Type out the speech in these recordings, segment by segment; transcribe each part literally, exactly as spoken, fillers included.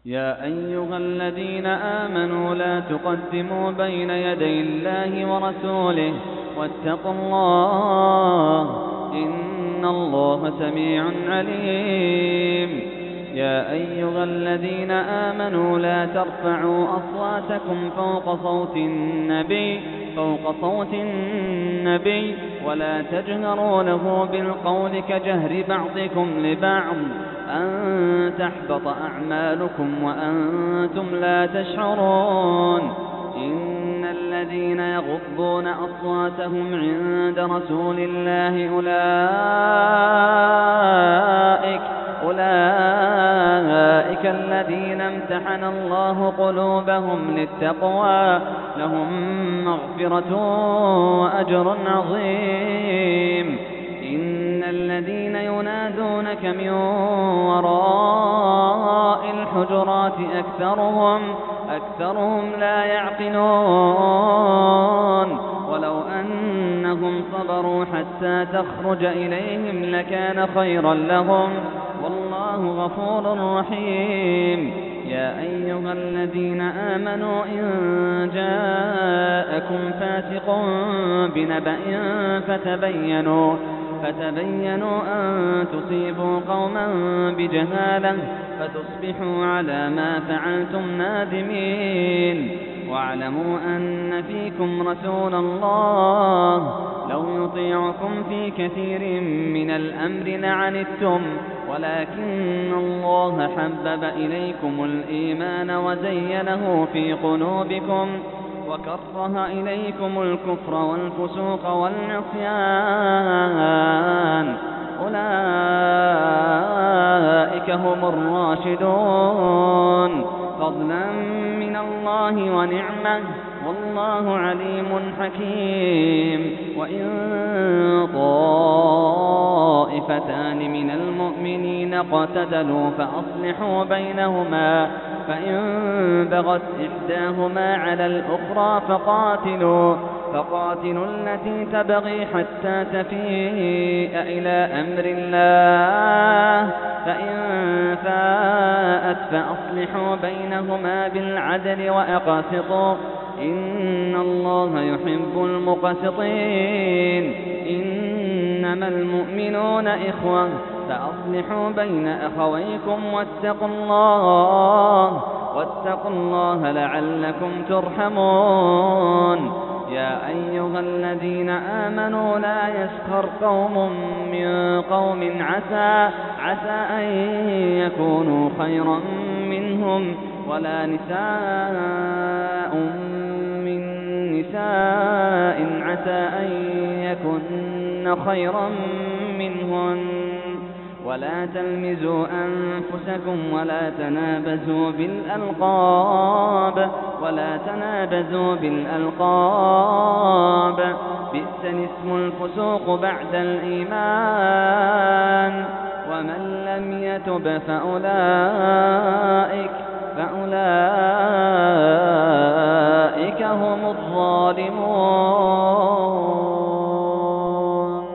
يا أيها الذين آمنوا لا تقدموا بين يدي الله ورسوله واتقوا الله إن الله سميع عليم. يا أيها الذين آمنوا لا ترفعوا أصواتكم فوق صوت النبي فوق صوت النبي ولا تجهروا له بالقول كجهر بعضكم لبعض أن تحبط أعمالكم وأنتم لا تشعرون. إن الذين يغضون أصواتهم عند رسول الله أولئك أولئك الذين امتحن الله قلوبهم للتقوى لهم مغفرة وأجر عظيم. إن الذين ينادونك من وراء الحجرات أكثرهم أكثرهم لا يعقلون. ولو أنهم صبروا حتى تخرج إليهم لكان خيرا لهم والله غفور رحيم. يا أيها الذين آمنوا إن جاءكم فاسق بنبأ فتبينوا فتبينوا أن تصيبوا قوما بجهالة فتصبحوا على ما فعلتم نادمين. واعلموا أن فيكم رسول الله لو يطيعكم في كثير من الأمر لعنتم ولكن الله حبب إليكم الإيمان وزينه في قلوبكم وكره إليكم الكفر والفسوق والعصيان أولئك هم الراشدون فضلا من الله ونعمة والله عليم حكيم. وإن طائفتان من المؤمنين اقتتلوا فأصلحوا بينهما فإن بغت إحداهما على الأخرى فقاتلوا فقاتلوا التي تبغي حتى تفيء إلى أمر الله فإن فاءت فأصلحوا بينهما بالعدل وأقسطوا إن الله يحب المقسطين. إنما المؤمنون إخوة فأصلحوا بين أخويكم واتقوا الله واتقوا الله لعلكم ترحمون. يا أيها الذين آمنوا لا يسخر قوم من قوم عسى عسى أن يكونوا خيرا منهم ولا نساء من نساء عسى أن يكن خيرا منهن ولا تلمزوا أنفسكم ولا تنابزوا بالألقاب ولا تنابزوا بالألقاب بئس الاسم الفسوق بعد الإيمان ومن لم يتب فأولئك فأولئك هم الظالمون.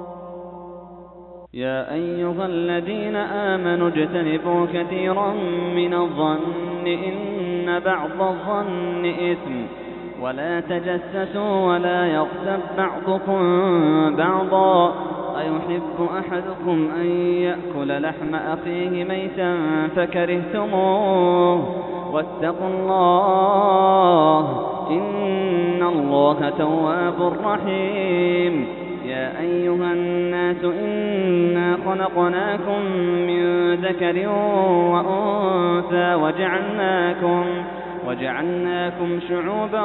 يا أيها الذين آمنوا اجتنبوا كثيرا من الظن إن بعض الظن إثم ولا تجسسوا ولا يغتب بعضكم بعضا أيحب أحدكم أن يأكل لحم أخيه ميتا فكرهتموه واتقوا الله إن الله تواب رحيم. يا أيها الناس إنا خلقناكم من ذكر وأنثى وجعلناكم وجعلناكم شعوبا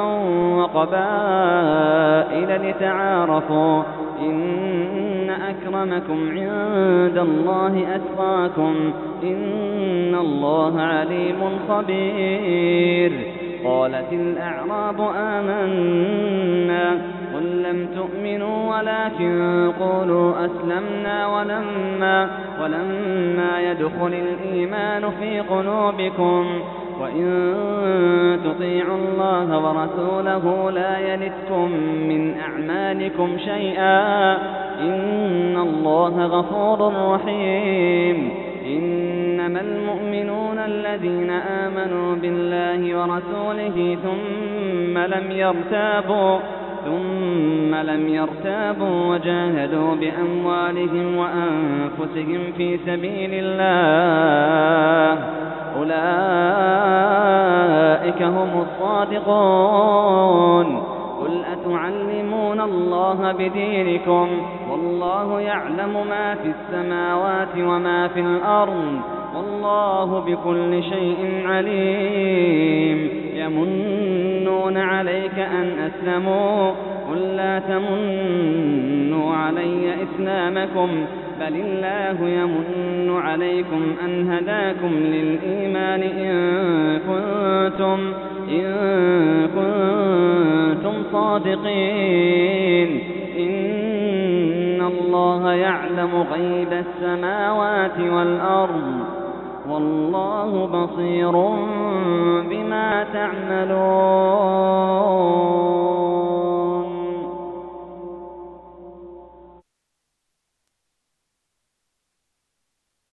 وقبائل لتعارفوا إن أكرمكم عند الله أتقاكم إن الله عليم خبير. قالت الأعراب آمنا قل لم تؤمنوا ولكن قولوا أسلمنا ولما, ولما يدخل الإيمان في قلوبكم وإن تطيعوا الله ورسوله لا يلتكم من أعمالكم شيئا إن الله غفور رحيم. إنما المؤمنون الذين الذين آمنوا بالله ورسوله ثم لم يرتابوا ثم لم يرتابوا وجاهدوا بأموالهم وأنفسهم في سبيل الله أولئك هم الصادقون. قل أتعلمون الله بدينكم والله يعلم ما في السماوات وما في الأرض والله بكل شيء عليم. يمنون عليك أن أسلموا قل لا تمنوا علي إسلامكم بل الله يمن عليكم أن هداكم للإيمان إن كنتم, إن كنتم صادقين. إن الله يعلم غيب السماوات والأرض والله بصير بما تعملون.